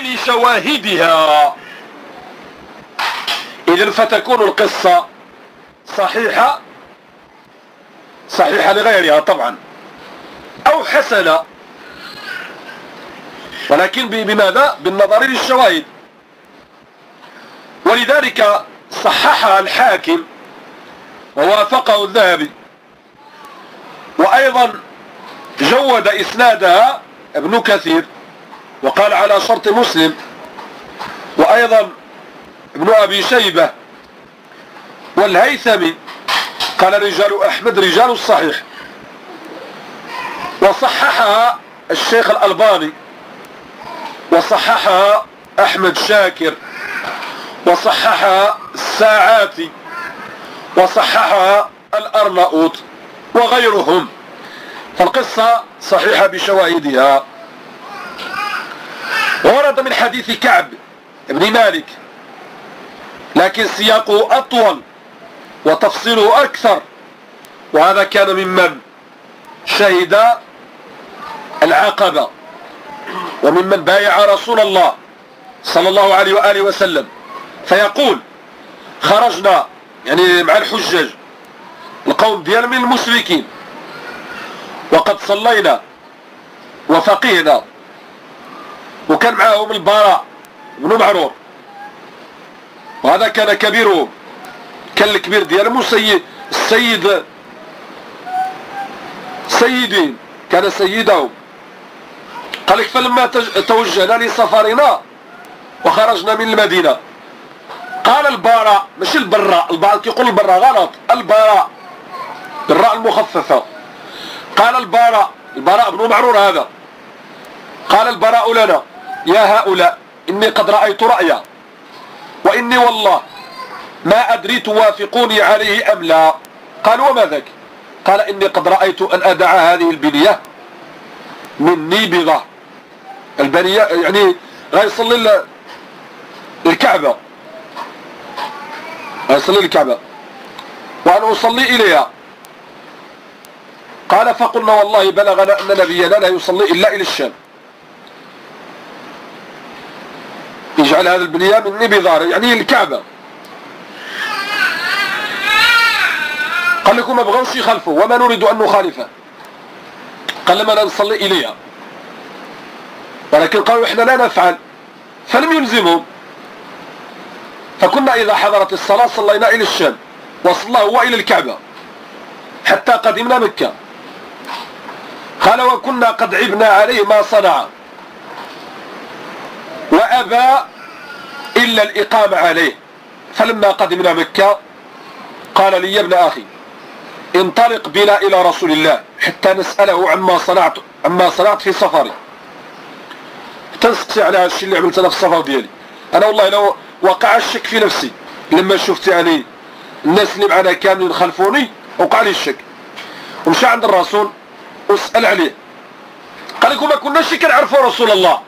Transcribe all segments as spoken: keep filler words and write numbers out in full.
بنظائر شواهدها. إذن فتكون القصة صحيحة صحيحة لغيرها طبعا أو حسنة، ولكن بماذا؟ بالنظر للشواهد. ولذلك صححها الحاكم ووافقه الذهبي، وأيضا جود إسنادها ابن كثير وقال على شرط مسلم، وأيضا ابن أبي شيبة والهيثمي قال رجال أحمد رجال الصحيح. وصححها الشيخ الألباني، وصححها أحمد شاكر، وصححها الساعاتي، وصححها الأرناؤوط وغيرهم. فالقصة صحيحة بشواهدها. ورد من حديث كعب بن مالك، لكن سياقه أطول وتفصيله أكثر، وهذا كان ممن شهد العقبة وممن بايع رسول الله صلى الله عليه وآله وسلم. فيقول خرجنا يعني مع الحجاج القوم ديال من المشركين، وقد صلينا وفقهنا، وكان معهم البراء بن معرور، وهذا كان كبيرهم، كان الكبير ديالهم السيد السيد سيدين كان سيدهم. قال لك فلما توجهنا لسفرنا وخرجنا من المدينة، قال البراء مش البراء، البعض كيقول البراء غلط، البراء بالراء المخففة. قال البراء البراء بن معرور هذا، قال البراء لنا يا هؤلاء إني قد رأيت رأيا، وإني والله ما أدري توافقوني عليه أم لا. قال وما ذاك؟ قال إني قد رأيت أن أدع هذه البنية مني بضع البنية، يعني غيصلي الكعبة غيصلي الكعبة وأن أصلي إليها. قال فقلنا والله بلغنا أن نبينا لا يصلي إلا إلى الشام، يجعل هذا البنية مني بضار يعني الكعبة. قال لكم ما بغوش يخالفوا وما نريد أن نخالفه، قال لما لا نصلي إليها، ولكن قالوا إحنا لا نفعل، فلم يلزمهم. فكنا إذا حضرت الصلاة صلينا إلى الشام وصلى هو إلى الكعبة حتى قدمنا مكة. قال وكنا قد عبنا عليه ما صنع وأبى إلا الإقامة عليه. فلما قدمنا مكة قال لي يا ابن أخي انطلق بنا إلى رسول الله حتى نسأله عما صنعت عما صنعت في سفري، تنسقسي على الشيء اللي عملت أنا في السفر ديالي. أنا والله لو وقع الشك في نفسي لما شفت يعني الناس اللي معنا كاملين خلفوني، وقع لي الشك، ومشى عند الرسول وسأل عليه. قال لكم ما كناش كنعرفوا رسول الله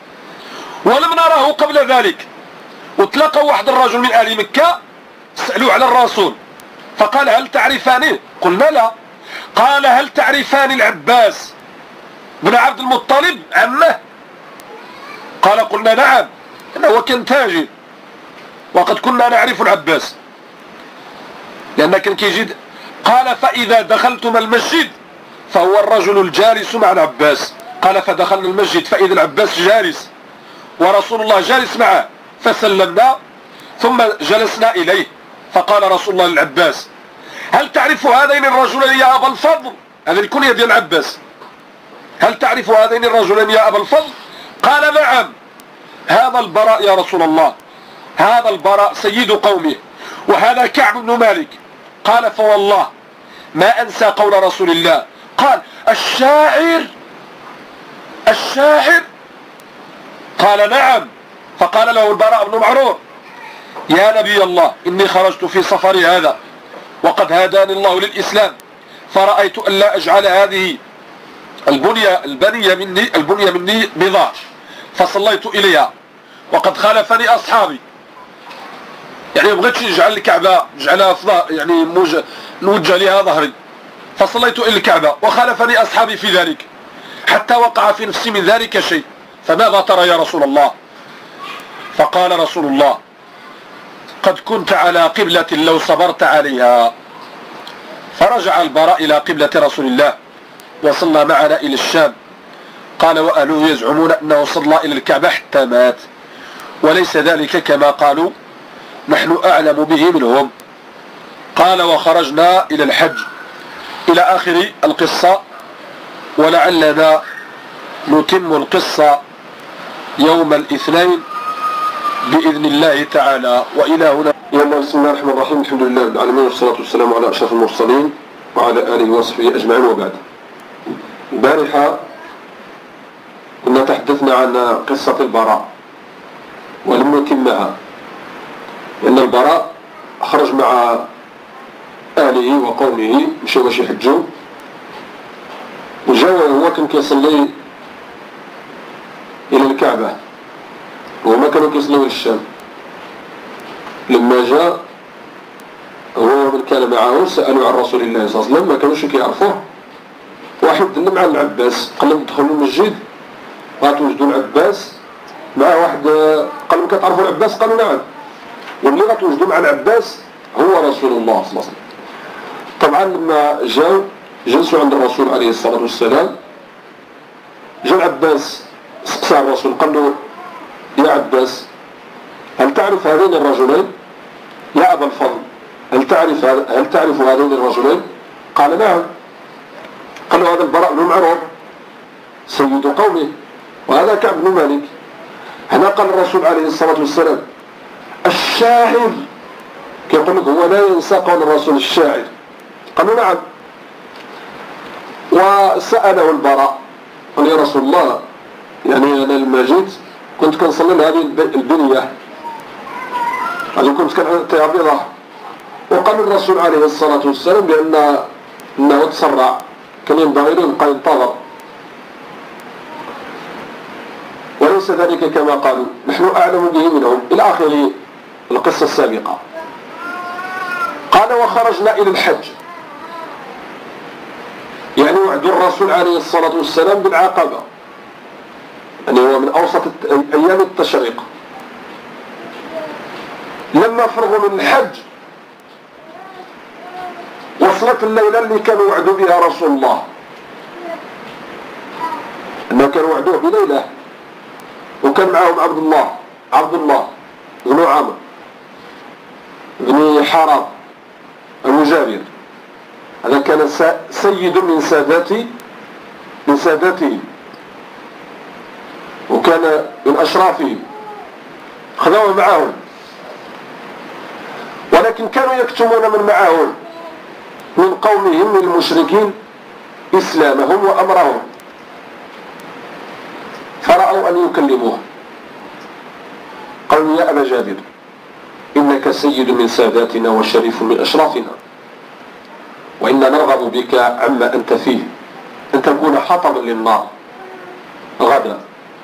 ولم نراه قبل ذلك. وتلاقوا واحد الرجل من أهل مكة سألوا على الرسول، فقال هل تعرفاني؟ قلنا لا. قال هل تعرفان العباس بن عبد المطلب عمه؟ قال قلنا نعم، هو كان تاجر وقد كنا نعرف العباس لأنه كان كيجي. قال فإذا دخلتم المسجد فهو الرجل الجالس مع العباس. قال فدخلنا المسجد فإذا العباس جالس ورسول الله جالس معه، فسلمنا ثم جلسنا إليه. فقال رسول الله للعباس هل تعرف هذين الرجلين يا أبا الفضل؟ هذه الكنية ديال العباس، هل تعرف هذين الرجلين يا أبا الفضل؟ قال نعم، هذا البراء يا رسول الله، هذا البراء سيد قومه، وهذا كعب بن مالك. قال فوالله ما أنسى قول رسول الله. قال الشاعر الشاعر؟ قال نعم. فقال له البراء بن معرور يا نبي الله إني خرجت في سفري هذا وقد هداني الله للإسلام، فرأيت أن لا أجعل هذه البنية البنية مني البنية مني بضاع، فصليت إليها وقد خالفني أصحابي، يعني ما بغيتش نجعل الكعبة نجعلها في ظهر يعني موجه نوجه لها ظهري، فصليت إلى الكعبة وخالفني أصحابي في ذلك حتى وقع في نفسي من ذلك شيء، فماذا ترى يا رسول الله؟ فقال رسول الله قد كنت على قبلة لو صبرت عليها. فرجع البراء إلى قبلة رسول الله وصلى معنا إلى الشام. قال وأهله يزعمون أنه صلى إلى الكعبة حتى مات، وليس ذلك كما قالوا، نحن أعلم به منهم. قال وخرجنا إلى الحج إلى آخر القصة، ولعلنا نتم القصة يوم الاثنين بإذن الله تعالى. وإلى هنا يلا بسم الله الرحمن الرحيم. الحمد لله رب العالمين، والصلاة والسلام على أشرف المرسلين وعلى آله وصحبه أجمعين، وبعد. البارحة كنا تحدثنا عن قصة البراء ولم نتمها، لأن البراء خرج مع أهله وقومه مشاو باش يحجوا، وجاء هو كان كيصلي إلى الكعبة وهما كانوا كيصلوا للشام. لما جاء هو من كان معه سألوا عن رسول الله صلى الله عليه وسلم، ما كانوش كيعرفوه. واحد دل مع العباس، قال لهم دخلوا المسجد غتوجدوا العباس مع واحد، قال لهم كتعرفوا العباس؟ قالوا نعم. واللي غتوجدوا مع العباس هو رسول الله صلى الله عليه وسلم. طبعا لما جاءوا جلسوا عند الرسول عليه الصلاة والسلام، جاء العباس سقسى الرسول قال له يا عباس هل تعرف هذين الرجلين؟ يا أبا الفضل هل تعرف هل تعرف هذين الرجلين؟ قال نعم. قال له هذا البراء بن معروف سيد قومه، وهذا كعب بن مالك. هنا قال الرسول عليه الصلاة والسلام الشاعر، كيقول لك هو لا ينسى قول الرسول الشاعر. قالوا نعم. وسأله البراء قال يا رسول الله، يعني أنا لما جيت كنت كنصلي لهذه البنية، يعني كنت كنعطيها بيضة، وقال الرسول عليه الصلاة والسلام بأن أنه تسرع، كان ينبغي له يبقى ينتظر، وليس ذلك كما قالوا، نحن أعلم به منهم، إلى آخر القصة السابقة. قال وخرجنا إلى الحج، يعني وعد الرسول عليه الصلاة والسلام بالعقبة، يعني هو من أوسط أيام التشريق. لما فرغوا من الحج وصلت الليلة اللي كانوا وعدوا بها رسول الله، أنه كانوا وعدوه بليلة، وكان معهم عبد الله عبد الله بن عامر بن حرام أبو جابر، هذا كان سيد من ساداتي من ساداته، وكان من أشرافهم، خذوه معهم، ولكن كانوا يكتمون من معهم من قومهم من المشركين إسلامهم وأمرهم، فرأوا أن يكلموه. قالوا يا أبا جابر إنك سيد من ساداتنا وشريف من أشرافنا، وإنا نرغب بك عما أنت فيه أن تكون حطبا للنار غدا،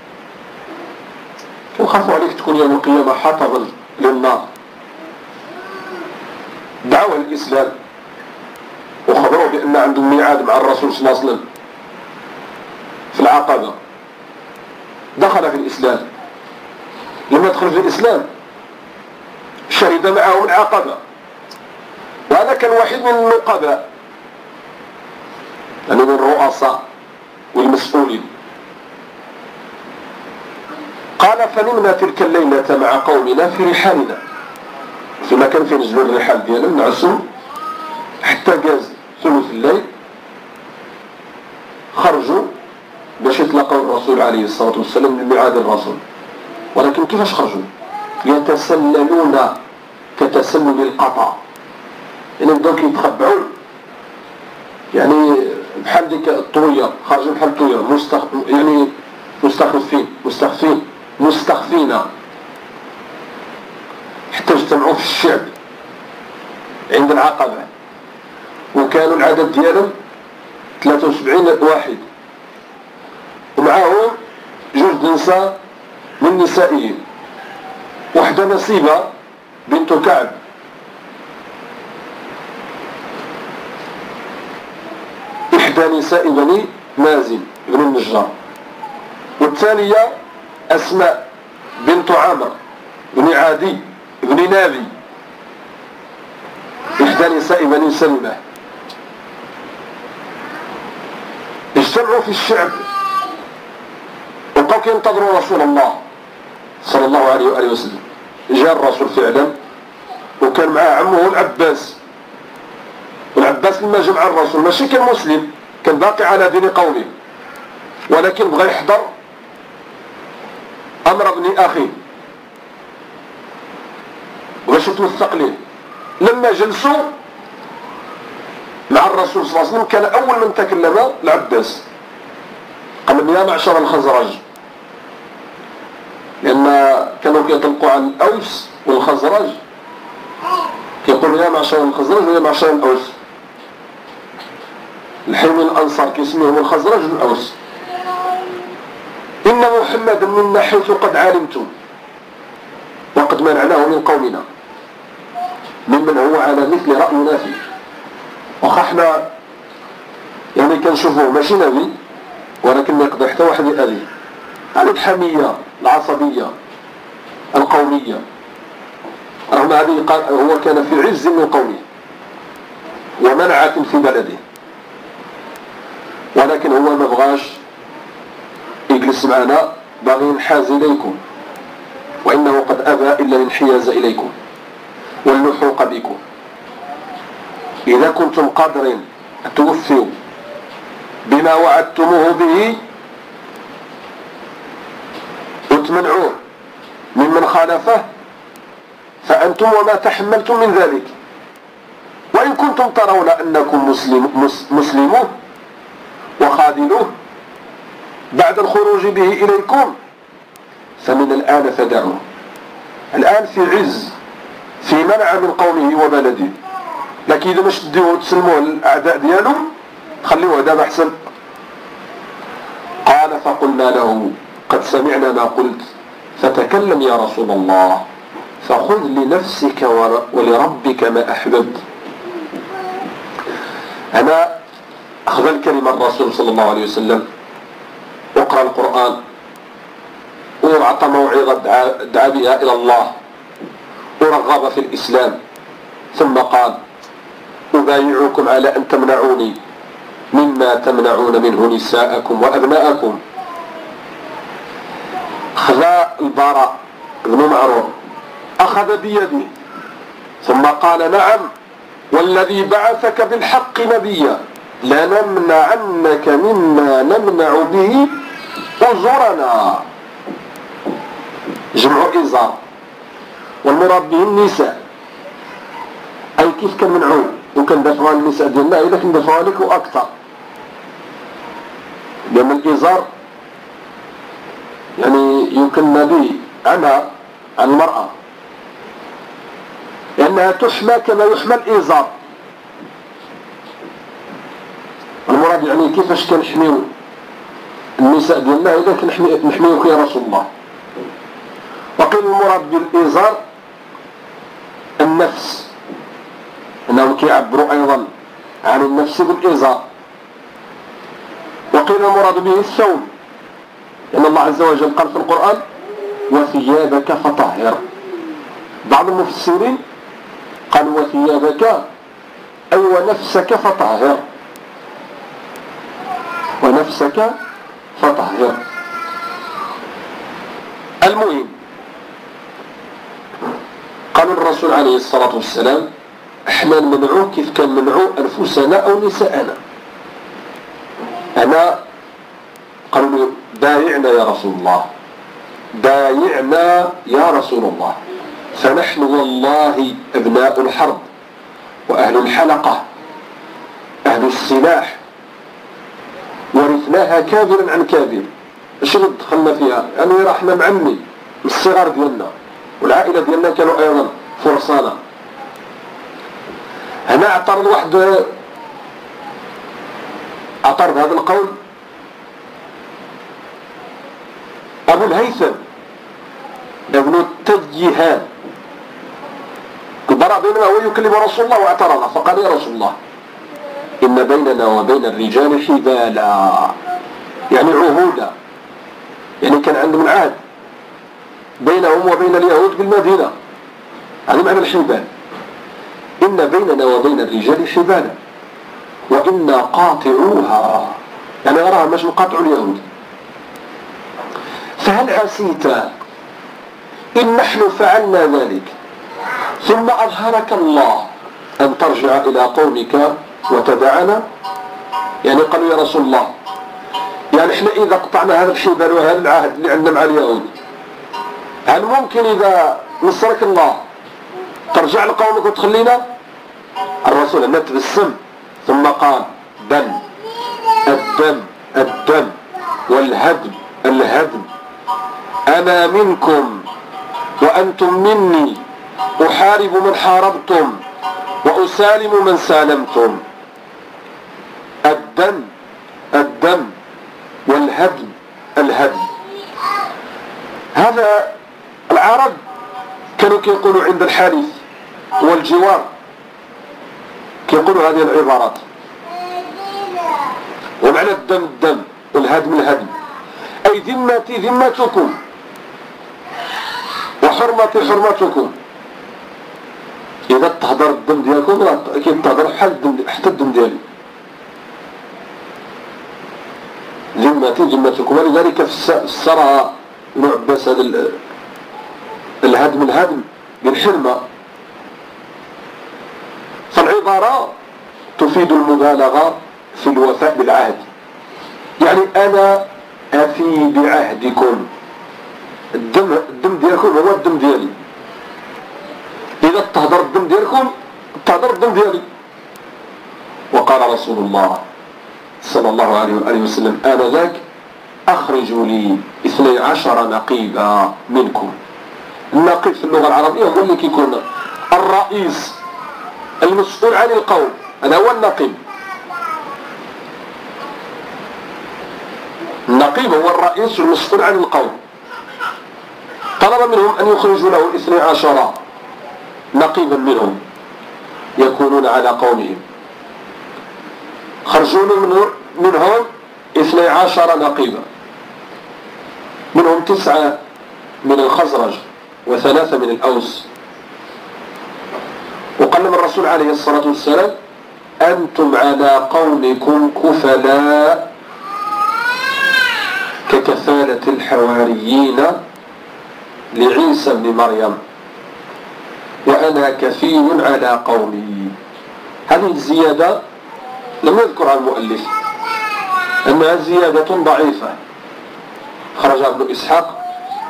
وخافوا عليك تكون يوم القيامة حطبا للنار. دعوه الإسلام وخبروا بأن عندهم ميعاد مع الرسول صلى الله عليه وسلم في العقبة. دخل في الإسلام، لما دخل في الإسلام شهد معه العقبة، وهذا كان واحد من النقباء، يعني من الرؤساء والمسؤولين. قال فنمنا تلك الليلة مع قومنا في رحالنا، في مكان فين نزلوا الرحال ديالهم نعسوا حتى جاز ثلث الليل، خرجوا باش يتلاقوا الرسول عليه الصلاة والسلام من ميعاد الرسول. ولكن كيفاش خرجوا؟ يتسللون كتسلل القطع، يعني بداو كيتخبعوا، يعني بحال ديك الطوية، خرجوا بحال الطوية مستخ... يعني مستخفين مستخفين مستخفين حتى اجتمعوا في الشعب عند العقبة، وكانوا العدد ديالهم ثلاثة وسبعين واحد، ومعهم جوج نساء من نسائهم، واحدة نسيبة بنت كعب، إحدى نساء بني مازن بن النجار، والثانية أسماء بنت عامر بن عادي بن نابي إحدى نساء بني سلمة اجتمعوا في الشعب وبقوا ينتظروا رسول الله صلى الله عليه وآله وسلم. جاء الرسول فعلا وكان معاه عمه العباس. والعباس لما جمع الرسول ماشي كان مسلم، كان باقي على دين قومه، ولكن بغى يحضر أمر ابن أخيه باش يتوثق ليه. لما جلسوا مع الرسول صلى الله عليه وسلم كان أول من تكلم العباس، قال لهم يا معشر الخزرج، لأن كانوا يطلقوا عن الأوس والخزرج، يقولوا يا معشر الخزرج ويا معشر الأوس. الحين الأنصار كيسميهم الخزرج والأوس. إن محمد منا حيث قد علمتم وقد منعناه من قومنا ممن هو على مثل رأينا فيه. وخحنا يعني كنشوفوه ماشي نبي، ولكن يقضي حتى واحد يأذي. هذه الحمية العصبية القومية، رغم هذه هو كان في عز من قومه ومنعة في بلده، ولكن هو ما بغاش يجلس معنا، باغي ينحاز إليكم، وإنه قد أبى إلا الانحياز إليكم واللحوق بكم. إذا كنتم قادرين توفوا بما وعدتموه به وتمنعوه ممن خالفه فأنتم وما تحملتم من ذلك. وإن كنتم ترون أنكم مسلم مسلموه وخاذلوه بعد الخروج به إليكم فمن الآن فدعوه. الآن في عز، في منع من قومه وبلده، لكن إذا مش تديوه وتسلموه للأعداء ديالو خليوه دابا أحسن. قال فقلنا له قد سمعنا ما قلت فتكلم يا رسول الله فخذ لنفسك ولربك ما أحببت. أنا أخذ الكلمة الرسول صلى الله عليه وسلم وقرأ القرآن وأعطى موعظة دعا بها إلى الله ورغب في الإسلام، ثم قال أبايعكم على أن تمنعوني مما تمنعون منه نساءكم وأبناءكم. خذا البراء بن معروف أخذ بيدي ثم قال نعم والذي بعثك بالحق نبيا لنمنعنك مما نمنع به أزرنا. جمع إزار، والمراد به النساء، أي كيف كنمنعوا وكندافعوا عن النساء ديالنا إذا كندافعوا عليك وأكثر، لأن الإزار يعني يمكن به عنها عن المرأة لأنها تحمى كما يحمى الإزار. المراد يعني كيفاش كنحميو النساء ديالنا إذا كنحميوك يا رسول الله. وقيل المراد بالإزار النفس، أنهم كيعبروا أيضا عن النفس بالإزار. وقيل المراد به الثوب، إن الله عز وجل قال في القرآن وثيابك فطهر. بعض المفسرين قال وثيابك أي ونفسك فطهر، ونفسك فطهر. المهم قال الرسول عليه الصلاة والسلام احنا نمنعوه كيف كان منعوا أنفسنا أو نساءنا. أنا قالوا له بايعنا يا رسول الله، بايعنا يا رسول الله، فنحن والله أبناء الحرب وأهل الحلقة أهل السلاح ورثناها كابرا عن كابر. ايش دخلنا فيها؟ يعني رحنا معمي من الصغار ديالنا والعائلة ديالنا كانوا أيضا فرسانا. هنا اعترض واحد، اعترض هذا القول أبو الهيثم ابن التيهان البراء بينما هو يكلم رسول الله واعترض، فقال يا رسول الله إن بيننا وبين الرجال حبالا، يعني عهودا، يعني كان عندهم العهد بينهم وبين اليهود بالمدينة. هذا معنى الحبال. إن بيننا وبين الرجال حبالا وإنا قاطعوها، يعني أراها مش نقاطع اليهود. فهل عسيت إن نحن فعلنا ذلك ثم أظهرك الله أن ترجع إلى قومك وتدعنا؟ يعني قالوا يا رسول الله، يعني احنا إذا قطعنا هذا الحبال وهذا العهد اللي عندنا مع اليهود، هل ممكن إذا نصرك الله ترجع لقومك وتخلينا؟ الرسول هنا تبسم ثم قال دم الدم الدم والهدم الهدم، أنا منكم وأنتم مني، أحارب من حاربتم وأسالم من سالمتم. الدم الدم والهدم الهدم. هذا العرب كانوا كيقولوا عند الحديث والجوار، كيقولوا هذه العبارات. ومعنى الدم الدم والهدم الهدم، أي ذمتي ذمتكم وحرمتي حرمتكم. إذا تهدر الدم ديالكم لا أكيد تهدر حتى الدم ديالي. ذمتي ذمتكم. ولذلك فسرها ابن عباس هذا الهدم الهدم بالحرمة. فالعبارة تفيد المبالغة في الوفاء بالعهد، يعني أنا أفي بعهدكم. الدم الدم ديالكم هو الدم ديالي. إذا تهدر الدم ديالكم تهدر الدم ديالي. وقال رسول الله صلى الله عليه وآله وسلم آنذاك أخرجوا لي اثني عشر نقيبا منكم. النقيب في اللغة العربية هو اللي كيكون الرئيس المسؤول عن القوم، هذا هو النقيب. النقيب هو الرئيس المسؤول عن القوم. طلب منهم أن يخرجوا له اثني عشر نقيبا منهم يكونون على قومهم. خرجوا منهم اثني عشر نقيبا، منهم تسعة من الخزرج وثلاثة من الأوس. وقال لهم الرسول عليه الصلاة والسلام أنتم على قومكم كفلاء ككفالة الحواريين لعيسى بن مريم، وأنا كفيل على قومي. هذه الزيادة لم يذكرها المؤلف، أنها زيادة ضعيفة خرجها ابن إسحاق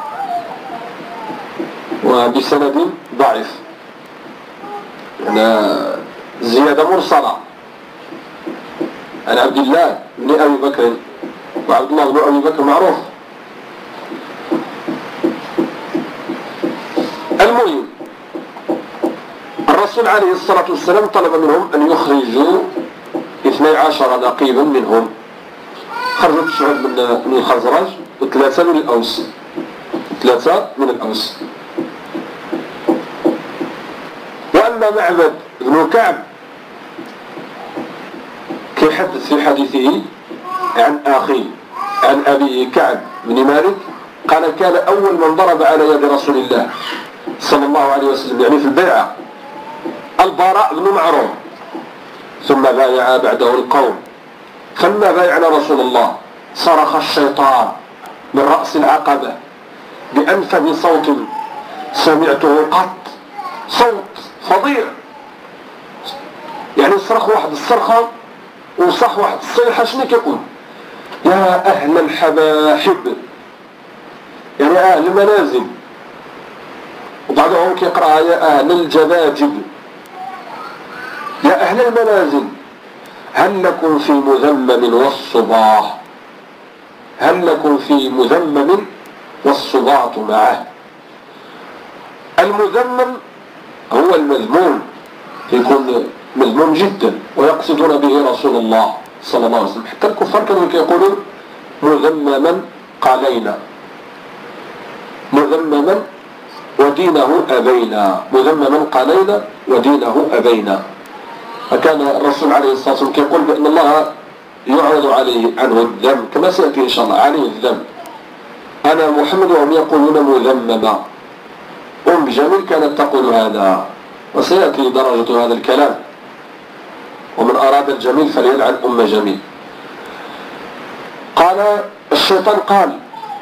وبسند ضعيف، يعني زيادة مرسلة عن عبد الله بن أبي بكر، وعبد الله بن أبي بكر معروف. المهم الرسول عليه الصلاة والسلام طلب منهم أن يخرجوا اثني عشر نقيبا منهم. خرجوا تسعة من الخزرج وثلاثة من الأوس، ثلاثة من الأوس. وأما معبد بن كعب كيحدث في حديثه عن أخيه عن أبيه كعب بن مالك قال كان أول من ضرب على يد رسول الله صلى الله عليه وسلم يعني في البيعة البراء بن معروف، ثم بايع بعده القوم. فلما بايعنا رسول الله صرخ الشيطان من رأس العقبة بأنفذ صوت سمعته قط، صوت فظيع، يعني صرخ واحد الصرخة وصح واحد الصيحة. شنو كيقول؟ يا أهل الحباحب، يعني أهل المنازل. وبعضهم كيقرأ يا أهل الجباجب، يا أهل المنازل هل لكم في مذمم والصباح، هل لكم في مذمم والصباط معه. المذمم هو المذموم، يكون مذموم جدا ويقصدون به رسول الله صلى الله عليه وسلم. حتى الكفار كانوا يقولون مذمما قالينا، مذمما ودينه أبينا، مذمما قالينا ودينه أبينا. فكان الرسول عليه الصلاة والسلام يقول بأن الله يعرض عليه عنه الذنب كما سيأتي إن شاء الله، عليه الذنب أنا محمد وهم يقولون مذمما. أم جميل كانت تقول هذا، وسيأتي درجة هذا الكلام. ومن أراد الجميل فليلعن أم جميل. قال الشيطان قال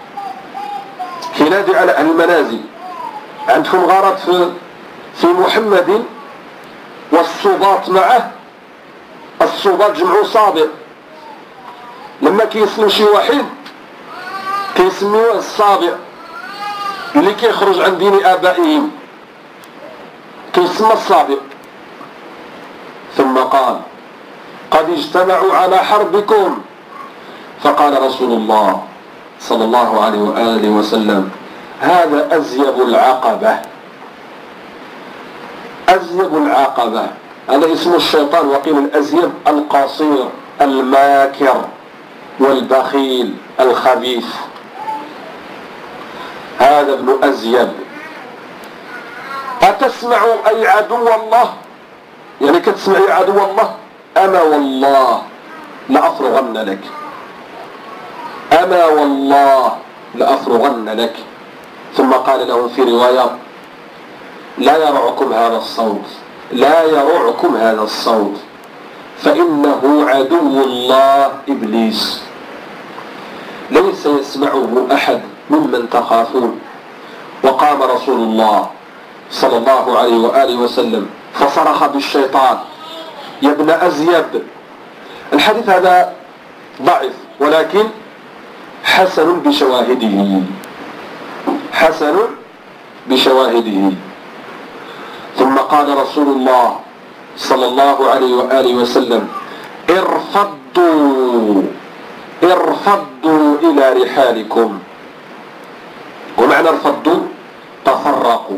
ينادي على أهل المنازل: عندكم غرض في, في محمد والصباط معه. الصباط جمعوا صابع، لما كيسلم شي واحد كيسميوه الصابع اللي كيخرج عن دين آبائهم، كيسمى الصابع. ثم قال: قد اجتمعوا على حربكم. فقال رسول الله صلى الله عليه وآله وسلم: هذا أزيب العقبة. أزيب العقبة هذا اسم الشيطان، وقيل الأزيب القصير الماكر والبخيل الخبيث. هذا ابن أزيب. أتسمع أي عدو الله؟ يعني كتسمع يا عدو الله؟ أما والله لأفرغن لك، أما والله لأفرغن لك. ثم قال له في رواية: لا يرعكم هذا الصوت، لا يرعكم هذا الصوت، فإنه عدو الله إبليس، ليس يسمعه أحد ممن تخافون. وقام رسول الله صلى الله عليه وآله وسلم فصرخ بالشيطان: يا ابن أزيب. الحديث هذا ضعيف ولكن حسن بشواهده، حسن بشواهده. ثم قال رسول الله صلى الله عليه وآله وسلم: ارفضوا ارفضوا إلى رحالكم. ومعنى ارفضوا تفرقوا.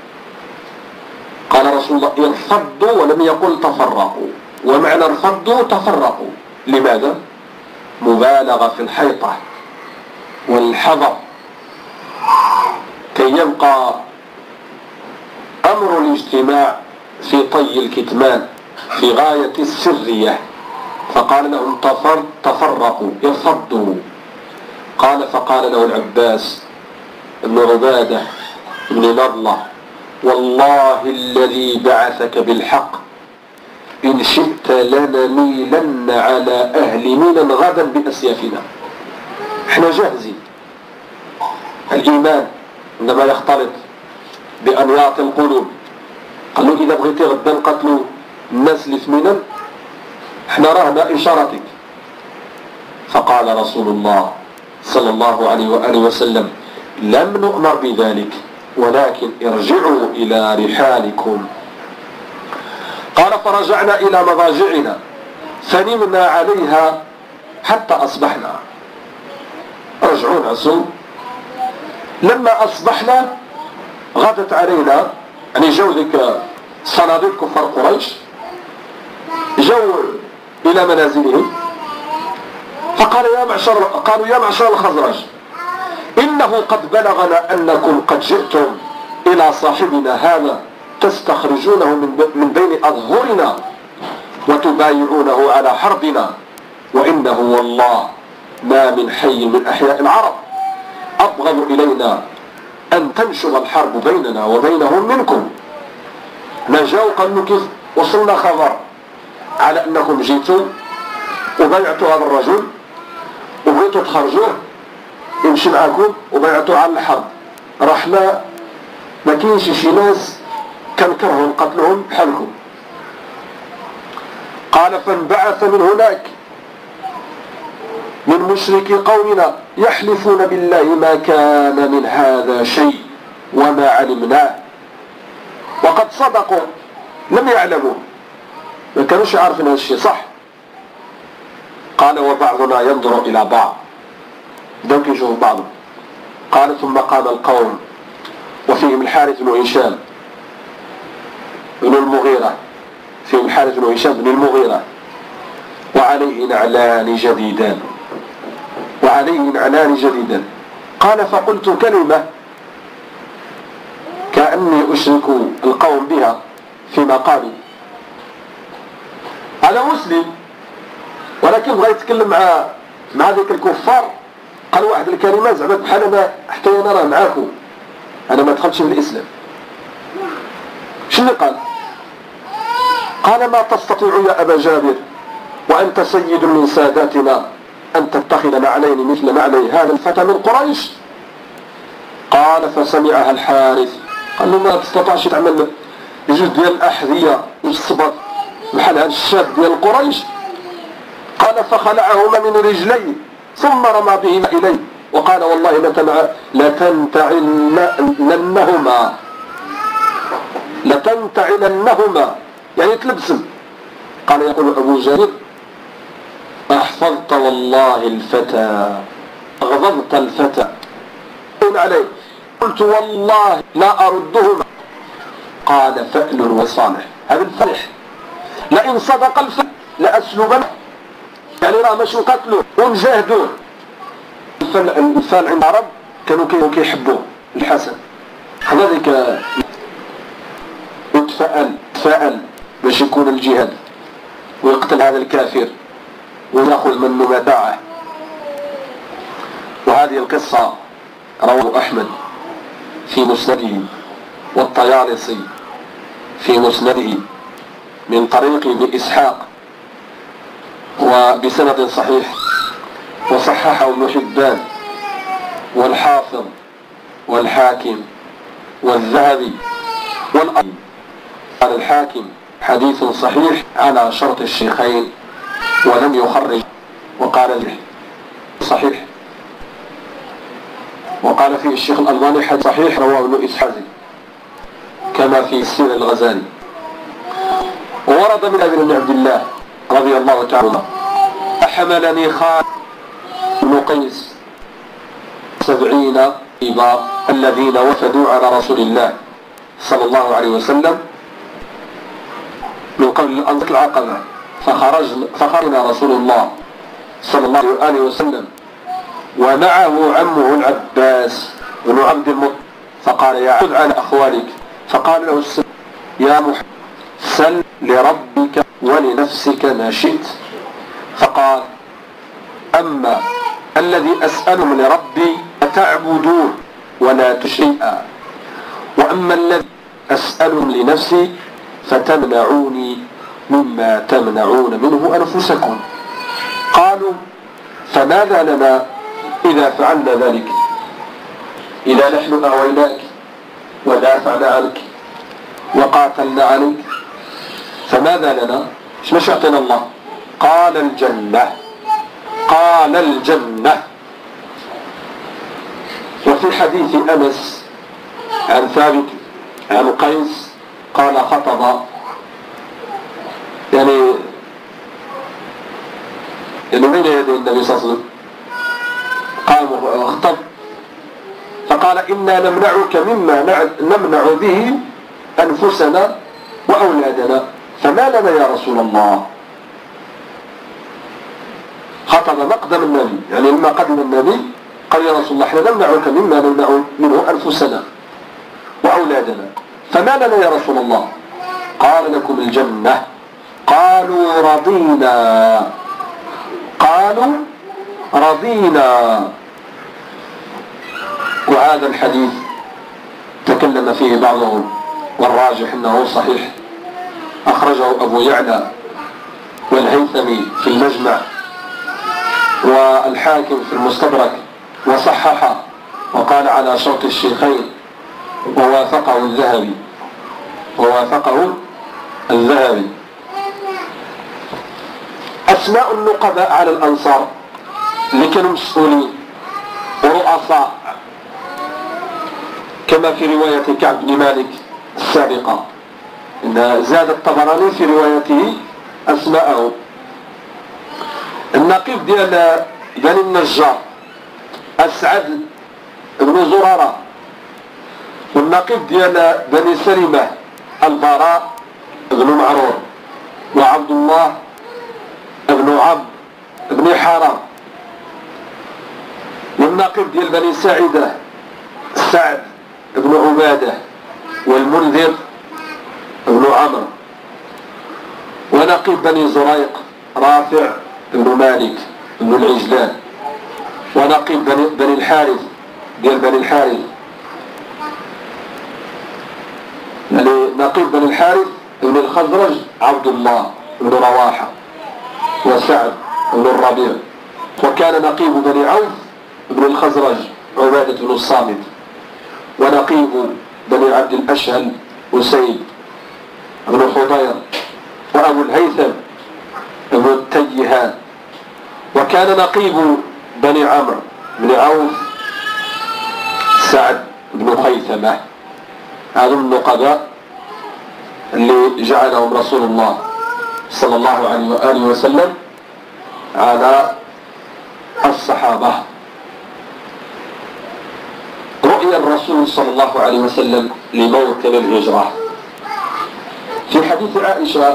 قال رسول الله: ارفضوا ولم يقل تفرقوا. ومعنى ارفضوا تفرقوا. لماذا؟ مبالغة في الحيطة والحذر، كي يبقى أمر الاجتماع في طي الكتمان في غاية السرية. فقال لهم: تفرقوا ارفضوا. قال فقال له العباس بن عبادة بن نضلة: والله الذي بعثك بالحق إن شئت لنميلن على أهل ميلا غدا بأسيافنا. احنا جاهزين. الإيمان عندما يختلط بأنياط القلوب، قالوا: إذا بغيتي غدا نقتلوا الناس اللي في ميلان احنا راهنا إشارتك. فقال رسول الله صلى الله عليه وآله وسلم: لم نؤمر بذلك، ولكن ارجعوا إلى رحالكم. قال: فرجعنا إلى مضاجعنا فنمنا عليها حتى أصبحنا. رجعوا نعسوا. لما أصبحنا غدت علينا، يعني جو ذيك صناديق كفار قريش جو إلى منازلهم. فقال يا معشر قالوا: يا معشر الخزرج، إنه قد بلغنا أنكم قد جئتم إلى صاحبنا هذا تستخرجونه من بين أظهرنا وتبايعونه على حربنا، وإنه والله ما من حي من أحياء العرب أبغض إلينا أن تنشغ الحرب بيننا وبينهم منكم. نجاو قالوا: كيف وصلنا خبر على أنكم جيتوا وبايعتوا هذا الرجل وبغيتوا تخرجوه يمشي معكم وبايعتوا على الحرب. رحنا ما كاينش شي ناس كنكرهوا نقتلهم بحالكم. قال: فانبعث من هناك من مشركي قومنا يحلفون بالله ما كان من هذا شيء وما علمناه. وقد صدقوا، لم يعلموا، ما كانوش عارفين هذا الشيء صح. قال: وبعضنا ينظر إلى بعض، بداو كيشوفوا بعضهم. قال: ثم قام القوم وفيهم الحارث بن هشام بن المغيرة، فيهم الحارث بن هشام بن المغيرة، وعليه نعلان جديدان وعليه نعلان جديدان. قال: فقلت كلمة كأني أشرك القوم بها في مقامي. أنا مسلم ولكن بغيت أتكلم مع مع ذلك الكفار قال واحد الكلمة زعما بحال ما حتى انا راه معاكم، انا ما دخلتش في الاسلام. شنو قال؟ قال ما تستطيع يا ابا جابر وانت سيد من ساداتنا ان تتخذ نعلين مثل نعلي هذا الفتى من قريش. قال فسمعها الحارث، قال له ما تستطيعش تعمل جوج ديال الاحذيه والصبر بحال هذا الشاب ديال قريش. قال فخلعهما من رجليه ثم رمى بهما اليه وقال والله لتنتعلنهما لتنتعلنهما يعني تلبسم. قال يقول ابو جابر احفظت والله الفتى غضبت الفتى عليه. قلت والله لا اردهما. قال فأل وصالح، هذا الفرح لئن صدق الفتى لاسلبنه، يعني راه ماشي نقتلوه ونجاهدوه. الفال عند العرب كانوا كيحبوه الحسن، هذاك يتفائل تفائل باش يكون الجهاد ويقتل هذا الكافر ويأخذ منه متاعه. وهذه القصة رواه أحمد في مسنده والطيالسي في مسنده من طريق ابن إسحاق وبسند صحيح، وصححه ابن حبان والحافظ والحاكم والذهبي والأرض. قال الحاكم حديث صحيح على شرط الشيخين ولم يخرج، وقال له صحيح، وقال فيه الشيخ الألباني حديث صحيح رواه ابن إسحاق كما في سير الغزالي. وورد من أبي بن عبد الله رضي الله تعالى أحملني خالد بن قيس سبعين إباء الذين وفدوا على رسول الله صلى الله عليه وسلم من قبل الأنصار العقبة، فخرجنا فخرجنا رسول الله صلى الله عليه وسلم ومعه عمه العباس بن عبد المطلب، فقال يا خذ عن أخوالك، فقال له السلام يا محمد سل لربك ولنفسك ما شئت. فقال أما الذي أسألهم لربي فتعبدون ولا تشركا، وأما الذي أسألهم لنفسي فتمنعوني مما تمنعون منه أنفسكم. قالوا فماذا لنا إذا فعلنا ذلك؟ إذا نحن أويناك ودافعنا عنك وقاتلنا عنك فماذا لنا؟ ايش يعطينا الله؟ قال الجنة، قال الجنة. وفي حديث أنس عن ثابت عن قيس قال خطب يعني يعني بين يدي النبي صلى الله عليه وسلم، قام واخطب فقال إنا نمنعك مما نمنع به أنفسنا وأولادنا فما لنا يا رسول الله. خطب مقدم النبي، يعني لما قدم النبي قال يا رسول الله احنا نمنعك مما نمنع منه أنفسنا وأولادنا فما لنا يا رسول الله؟ قال لكم الجنة. قالوا رضينا، قالوا رضينا. وهذا الحديث تكلم فيه بعضهم والراجح انه صحيح، اخرجه ابو يعلى والهيثمي في المجمع والحاكم في المستدرك وصححه وقال على شرط الشيخين ووافقه الذهبي ووافقه الذهبي. اسماء النقباء على الانصار اللي كانوا مسؤولين ورؤساء كما في رواية كعب بن مالك السابقة، إن زاد الطبراني في روايته أسماءه. النقيب ديال بني النجار أسعد بن زرارة، والنقيب ديال بني سلمة البراء بن معرور، وعبد الله بن عبد بن حرام، والنقيب ديال بني ساعدة سعد بن عبادة والمنذر بن عمرو، ونقيب بني زريق رافع بن مالك بن العجلان، ونقيب بني, بني الحارث ديال بني الحارث، يعني نقيب بني الحارث ابن الخزرج عبد الله بن رواحة وسعد بن الربيع. وكان نقيب بني عوف بن الخزرج عبادة بن الصامت. ونقيب بني عبد الأشهل أسيد بن حضير. وأبو الهيثم بن التيهان. وكان نقيب بني عمرو بن عوف سعد بن خيثمة. هذا النقباء اللي جعلهم رسول الله صلى الله عليه وآله وسلم على الصحابة. رؤيا الرسول صلى الله عليه وسلم لموكب الهجرة. في حديث عائشة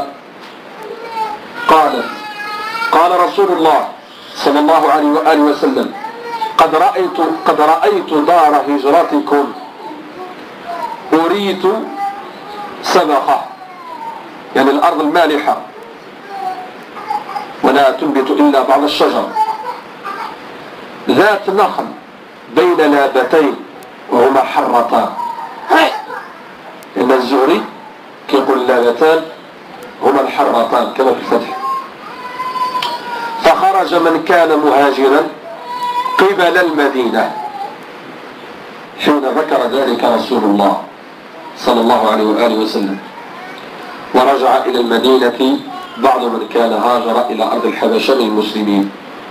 قالت قال رسول الله صلى الله عليه وآله وسلم قد رأيت قد رأيت دار هجرتكم أريت سبخة، يعني الأرض المالحة ولا تنبت إلا بعض الشجر، ذات نخل بين لابتين وهما حرتان. إن الزهري كيقول اللابتان هما الحرتان كما في الفتح. فخرج من كان مهاجرا قبل المدينة حين ذكر ذلك رسول الله صلى الله عليه وآله وسلم، ورجع إلى المدينة بعض من كان هاجر إلى أرض الحبشة من المسلمين.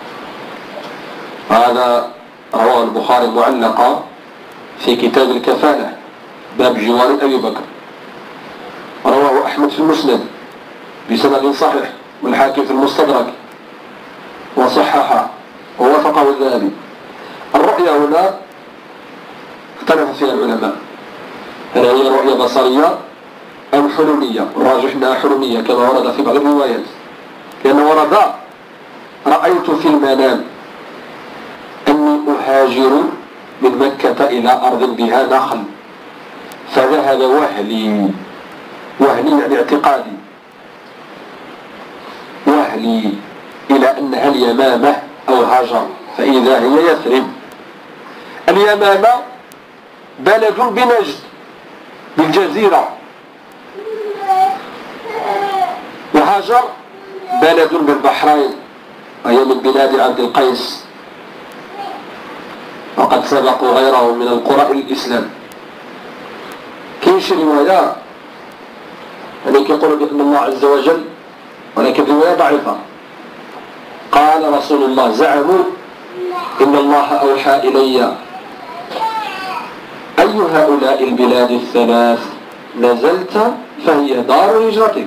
هذا رواه البخاري معلقا في كتاب الكفالة باب جوار أبي بكر. رواه أحمد في المسند بسند صحيح، والحاكم في المستدرك وصححه ووافقه الذهبي. الرؤيا هنا اختلف فيها العلماء، هل هي رؤيا بصرية أم حلمية؟ الراجح أنها حلمية كما ورد في بعض الروايات، لأن ورد رأيت في المنام أني أهاجر من مكة إلى أرض بها نخل فذهب وهلي، وهلي يعني اعتقادي، وهلي إلى أنها اليمامة أو هاجر، فإذا هي يثرب. اليمامة بلد بنجد بالجزيرة، وهاجر بلد بالبحرين وهي من بلاد عبد القيس، وقد سبقوا غيرهم من القرى الإسلام. كاينش رواية يعني كيقولوا بأن الله عز وجل، ولكن رواية ضعيفة، قال رسول الله زعموا إن الله أوحى إلي أي هؤلاء البلاد الثلاث نزلت فهي دار هجرتك،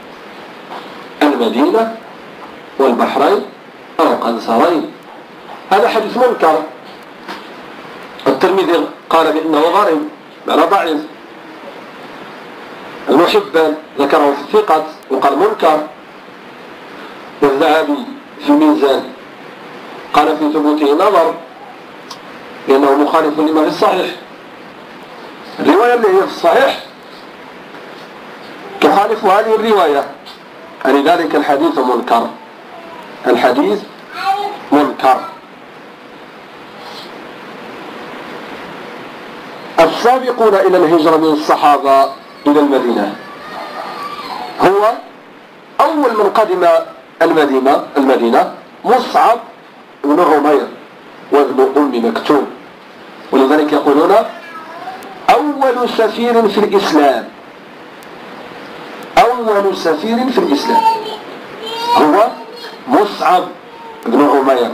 المدينة والبحرين أو قنصرين. هذا حديث منكر. الترمذي قال بأنه غريب معنى ضعيف. ابن حبان ذكره في الثقة وقال منكر. والذهبي في الميزان قال في ثبوته نظر لأنه مخالف لما في الصحيح. الرواية اللي هي في الصحيح تخالف هذه الرواية، لذلك الحديث منكر. الحديث منكر. السابقون إلى الهجرة من الصحابة إلى المدينة، هو أول من قدم المدينة المدينة مصعب بن عمير وابن أم مكتوم، ولذلك يقولون أول سفير في الإسلام، أول سفير في الإسلام هو مصعب بن عمير.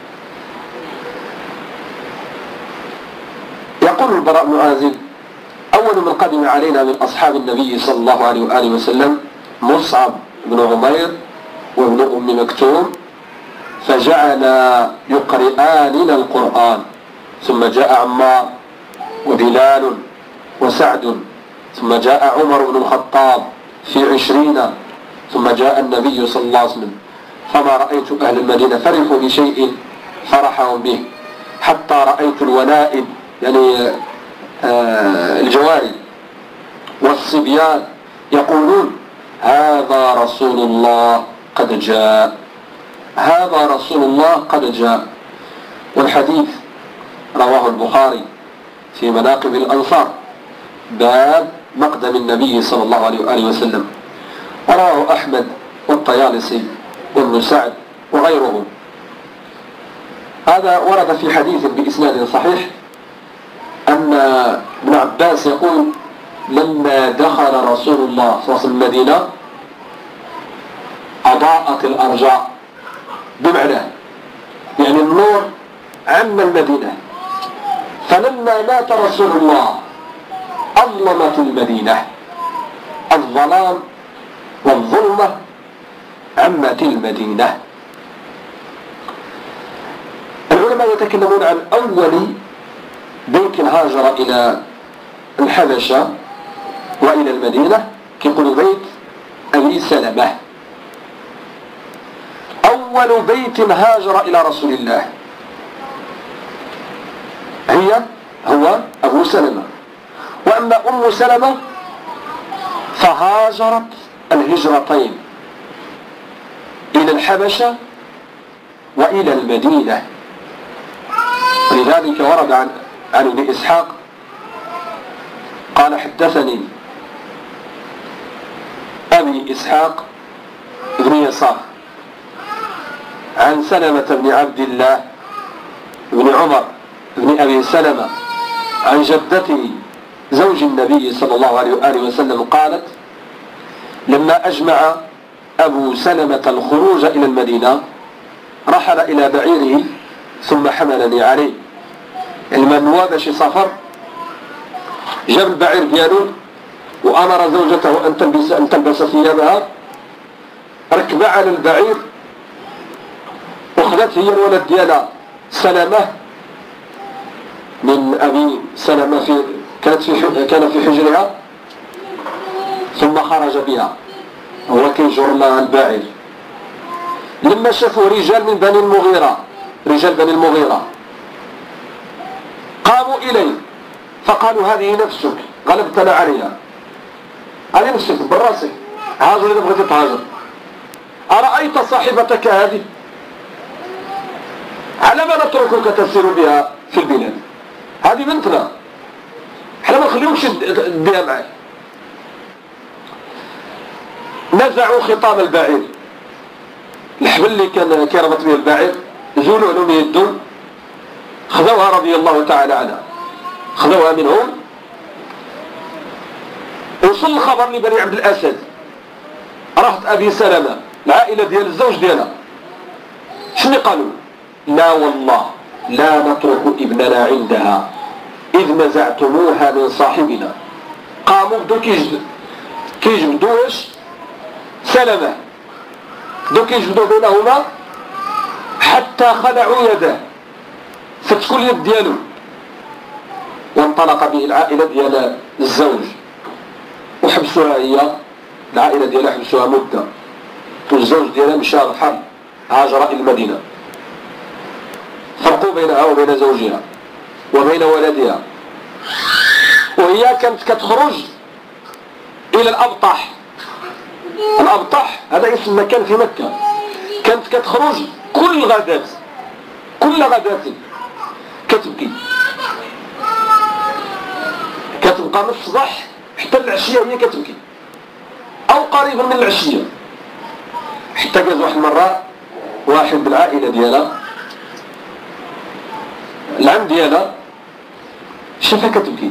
يقول البراء بن عازب أول من قدم علينا من أصحاب النبي صلى الله عليه وآله وسلم مصعب بن عمير وابن أم مكتوم، فجعل يقرئاننا القرآن، ثم جاء عمار وبلال وسعد، ثم جاء عمر بن الخطاب في عشرين، ثم جاء النبي صلى الله عليه وسلم. فما رأيت أهل المدينة فرحوا بشيء فرحهم به حتى رأيت الولائد يعني آه الجواري والصبيان يقولون هذا رسول الله قد جاء، هذا رسول الله قد جاء. والحديث رواه البخاري في مناقب الأنصار باب مقدم النبي صلى الله عليه وآله وسلم، ورواه أحمد والطيالسي وابن سعد وغيرهم. هذا ورد في حديث بإسناد صحيح أن ابن عباس يقول لما دخل رسول الله صلى الله عليه وسلم المدينة أضاءت الأرجاء، بمعنى يعني النور عم المدينة، فلما مات رسول الله أظلمت المدينة، الظلام والظلمة عمت المدينة. العلماء يتكلمون عن أول بيت هاجر إلى الحبشة وإلى المدينة، يقولوا بيت أبي سلمة. أول بيت هاجر إلى رسول الله هي هو أبو سلمة. وأما أم سلمة فهاجرت الهجرتين إلى الحبشة وإلى المدينة. لذلك ورد عن عن ابن إسحاق قال حدثني أبي إسحاق بن يسار عن سلمة بن عبد الله بن عمر بن أبي سلمة عن جدته زوج النبي صلى الله عليه وآله وسلم قالت لما أجمع أبو سلمة الخروج إلى المدينة رحل إلى بعيره ثم حملني عليه. المنوى باش يسافر جاب البعير ديالو وأمر زوجته أن تلبس أن تلبس ثيابها، ركب على البعير وخذت هي الولد ديالها سلمة من أبي سلمة في كانت في كان في حجرها، ثم خرج بها هو كيجر لها البعير. لما شافوا رجال من بني المغيرة رجال بني المغيرة قاموا إليه فقالوا هذه نفسك غلبتنا عليها، هذه نفسك براسك، هاجر إذا بغيت تهاجر، أرأيت صاحبتك هذه على ما نتركك تسير بها في البلاد، هذه بنتنا احنا ما نخليوكش ديها معي. نزعوا خطام البعير، الحبل اللي كان كيربط به البعير زولوا علوم يدو، خذوها رضي الله تعالى عنها، خذوها منهم. وصل الخبر لبني عبد الأسد، راحت أبي سلمة العائلة ديال الزوج ديالها، شنو قالوا؟ لا والله لا نترك ابننا عندها إذ نزعتموها من صاحبنا. قاموا بدو كيجبدوا كيجبدوا واش سلمة، بدو كيجبدوا بينهما حتى خلعوا يده، فتكون اليد ديالو، وانطلق به العائلة ديال الزوج وحبسوها هي العائلة ديالها، حبسوها مدة، والزوج ديالها مشى رحل هاجر إلى المدينة. فرقوا بينها وبين زوجها وبين ولدها، وهي كانت كتخرج إلى الأبطح. الأبطح هذا اسم مكان في مكة، كانت كتخرج كل غداة كل غداة كتبكي، كتبقى من الصباح حتى العشية هي كتبكي أو قريبا من العشية. حتى جاز واحد المرة واحد بالعائلة ديالها العم ديالها شافها كتبكي،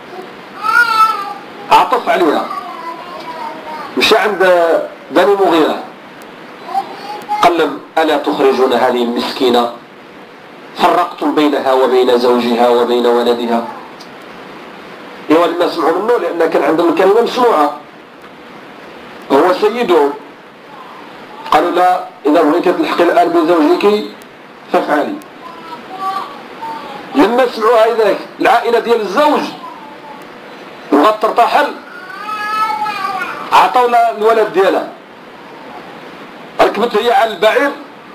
عطف عليها، مشى عند بني مغيرة قال لهم ألا تخرجون هذه المسكينة؟ فرقتم بينها وبين زوجها وبين ولدها. إيوا لما سمعوا منه لأن كان عندهم الكلمة مسموعة، هو سيدهم، قالوا لا إذا بغيتي تلحقي الآن بزوجك فافعلي. لما سمعوا هذاك العائلة ديال الزوج بغات ترتحل، عطاو لها الولد ديالها، ركبت هي على البعير،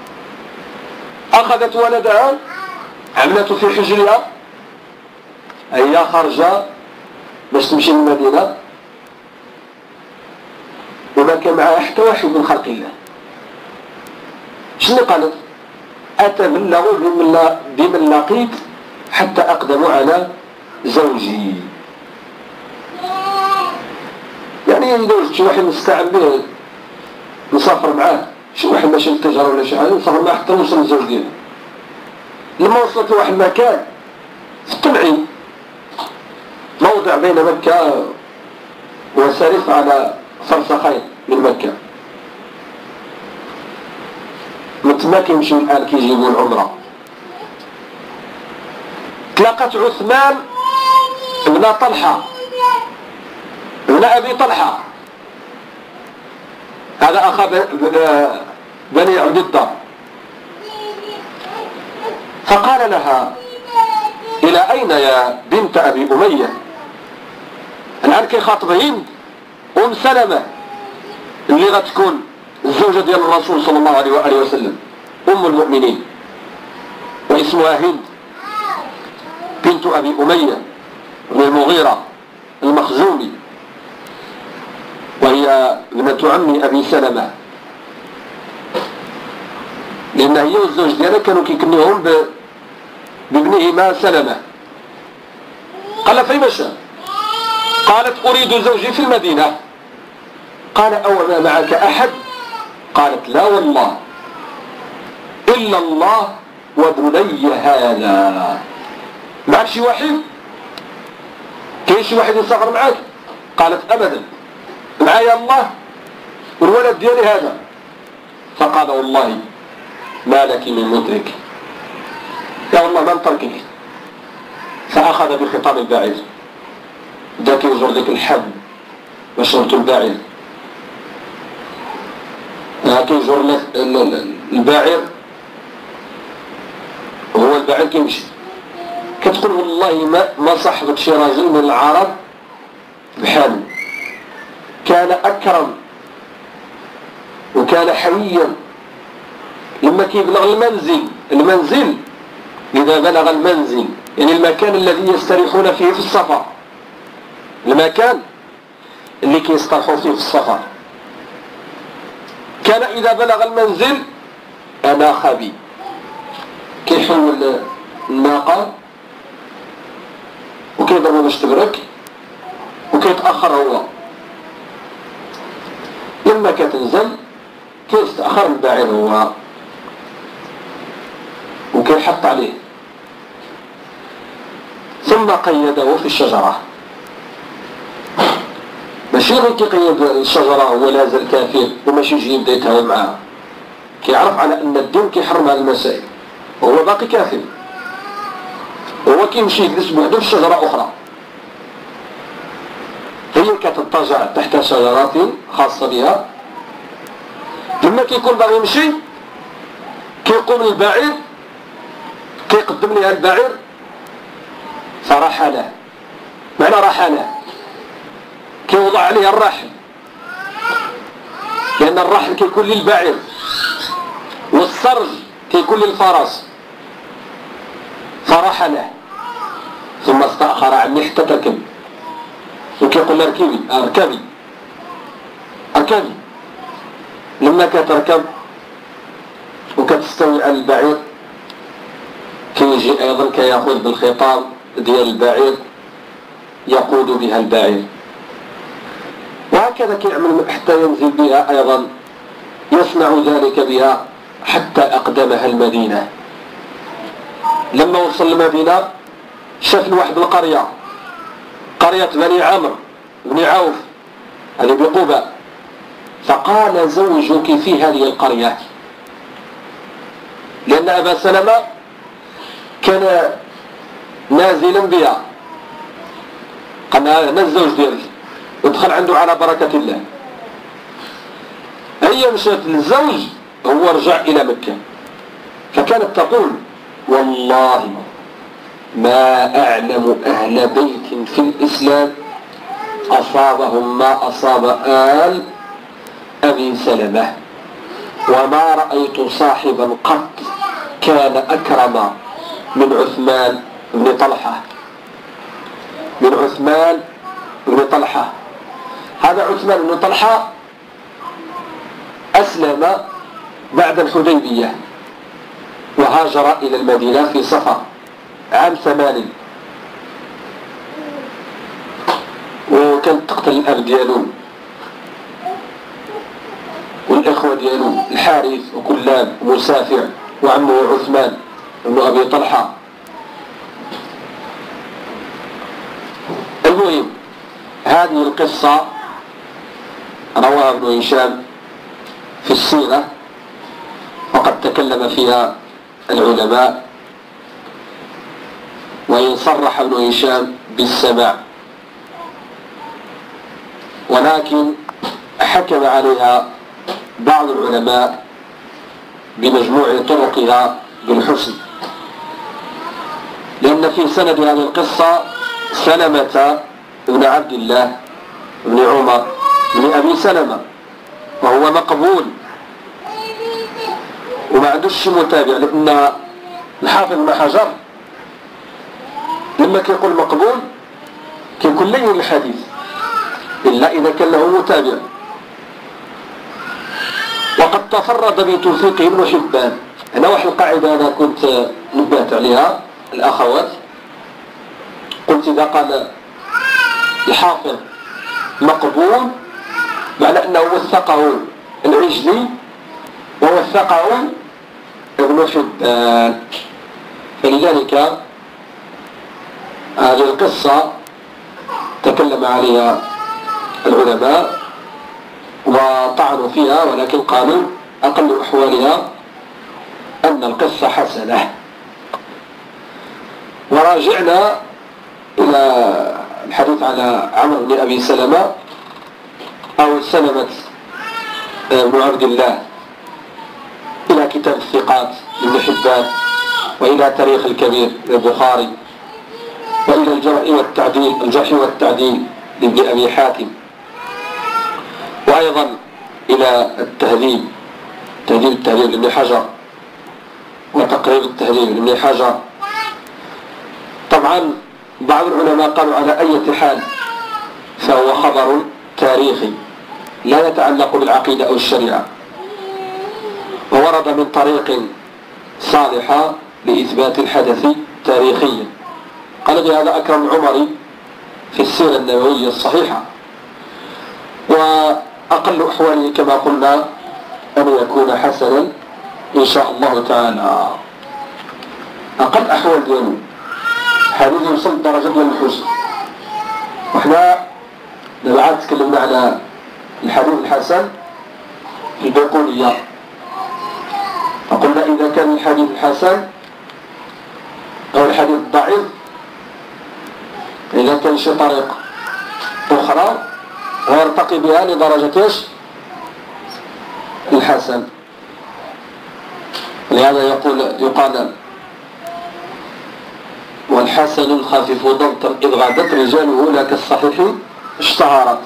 أخذت ولدها عملته في حجرها، هي خرجة باش تمشي للمدينة وما كان معها حتى واحد من خلق الله. شنو قالت؟ أتبلغ بمن لقيت حتى أقدم على زوجي. يعني إذا وجدت شي واحد نستعن به نسافر معاه، شي واحد ماشي للتجارة ولا شي حاجة، نسافر معاه حتى نوصل للزوج ديالي. لما وصلت لواحد المكان في التنعيم موضع بين مكة وسرف على فرسخين من مكة، من تما كيمشيو الآن كيجيبوا العمرة. تلاقت عثمان ابن طلحة ابن أبي طلحة، هذا أخا بني عبد الدار، فقال لها: إلى أين يا بنت أبي أمية؟ الآن كيخاطب هند أم سلمة اللي غتكون الزوجة ديال الرسول صلى الله عليه وآله وسلم، أم المؤمنين، واسمها هند بنت أبي أمية بن المغيرة المخزومي، وهي ابنة عم أبي سلمة، لأن هي والزوج ديالها كانوا كيكنيوهم بابنهما سلمة. قال: فين مشى؟ قالت: أريد زوجي في المدينة. قال: أو ما معك أحد؟ قالت: لا والله إلا الله وبني هذا. معك شي واحد؟ كاين شي واحد يسافر معك؟ قالت: أبدا، معايا الله والولد ديالي هذا. فقال: والله ما لك من مدرك، يا والله ما نتركك. فأخذ بخطام الباعر، بدا كيوجر ديك الحب وشرط الباعر، كيوجر الباعر، هو الباعر كيمشي، كتقول والله ما ما صحبت شي راجل من العرب بحاله، كان أكرم وكان حييا. لما كيبلغ المنزل المنزل إذا بلغ المنزل يعني المكان الذي يستريحون فيه في السفر، المكان اللي كيستريحوا فيه في السفر، كان إذا بلغ المنزل أناخ بي، كيحول الناقة وكيضربوا باش تبرك وكيتأخر هو. لما كتنزل كيستأخر الباعر هو وكيحط عليه، ثم قيده في الشجرة. ماشي غير كيقيد الشجرة هو لازال كافر وماشي يجي يبدا يتهاون معاها، كيعرف على أن الدين كيحرم هذه المسائل وهو باقي كافر، وهو كيمشي يجلس بوحده في شجرة أخرى، هي كتضطجع تحت شجرات خاصة بها. لما كيكون باغي يمشي كيقوم البعير كيقدم لها البعير فرحله، معنى رحله كيوضع عليه الرحل، لأن الرحل كيكون للبعير والسرج كيكون للفرس، فرحله ثم استأخر عني حتى تركب، وكيقول لها اركبي اركبي اركبي. لما كتركب وكتستوي على البعير كيجي ايضا كياخذ بالخطام ديال البعير يقود بها البعير، وهكذا كيعمل حتى ينزل بها ايضا، يصنع ذلك بها حتى اقدمها المدينة. لما وصل المدينة شاف واحد القرية، قرية بني عمرو بن عوف هذه بقباء، فقال: زوجك في هذه القرية، لأن أبا سلمة كان نازلا بها، قال: أنا الزوج ديالي، ودخل عنده على بركة الله. هي مشات للزوج، هو رجع إلى مكة، فكانت تقول: والله ما أعلم أهل بيت في الإسلام أصابهم ما أصاب آل أبي سلمة، وما رأيت صاحبا قط كان أكرم من عثمان بن طلحة من عثمان بن طلحة هذا عثمان بن طلحة أسلم بعد الحديبية، وهاجر إلى المدينة في صفر عام ثمان، وكانت تقتل الأب ديالو والإخوة ديالو الحارث وكلاب ومسافع وعمه عثمان بن أبي طلحة. المهم هذه القصة رواها ابن هشام في السيرة، وقد تكلم فيها العلماء، وإن صرح ابن هشام بالسماع، ولكن حكم عليها بعض العلماء بمجموع طرقها بالحسن، لأن في سند هذه القصة سلمة بن عبد الله بن عمر بن أبي سلمة، وهو مقبول وما عندوش متابع، لأن الحافظ بن حجر لما كيقول مقبول كيكون لين الحديث إلا إذا كان له متابع. وقد تفرد بتوثيقه ابن حبان. هنا واحد القاعدة أنا كنت نبهت عليها الأخوات، قلت إذا قال الحافظ مقبول معنى أنه وثقه العجلي ووثقه ابن حبان، فلذلك هذه القصة تكلم عليها العلماء وطعنوا فيها، ولكن قالوا أقل أحوالها أن القصة حسنة. وراجعنا إلى الحديث على عمرو بن أبي سلمة أو سلمة بن عبد الله إلى كتاب الثقات لابن حبان، وإلى تاريخ الكبير للبخاري، وإلى الجرح والتعديل الجرح والتعديل لابن أبي حاتم، وأيضا إلى التهذيب تهذيب التهذيب لابن حجر، وتقريب التهذيب لابن حجر. طبعا بعض العلماء قالوا على أي حال فهو خبر تاريخي لا يتعلق بالعقيدة أو الشريعة، وورد من طريق صالحة لإثبات الحدث تاريخيا. قال بهذا أكرم العمري في السيرة النبوية الصحيحة. وأقل أحواله كما قلنا أن يكون حسنا إن شاء الله تعالى. أقل أحوال ديالو حديث يوصل درجة ديال الحسن. وإحنا بعد تكلمنا على الحديث الحسن في البيقونية، فقلنا إذا كان الحديث الحسن أو الحديث الضعيف إذا كان شي طريق أخرى ويرتقي بها لدرجة إيش؟ الحسن. لهذا يقول يقال والحسن الخفيف ضبطا إذ غادت رجاله لا كالصحيح اشتهرت.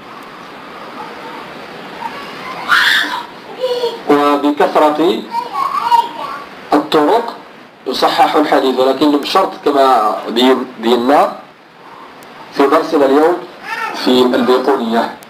وبكثرة الطرق يصحح الحديث، ولكن بشرط كما بينا في درسنا اليوم في البيقونية.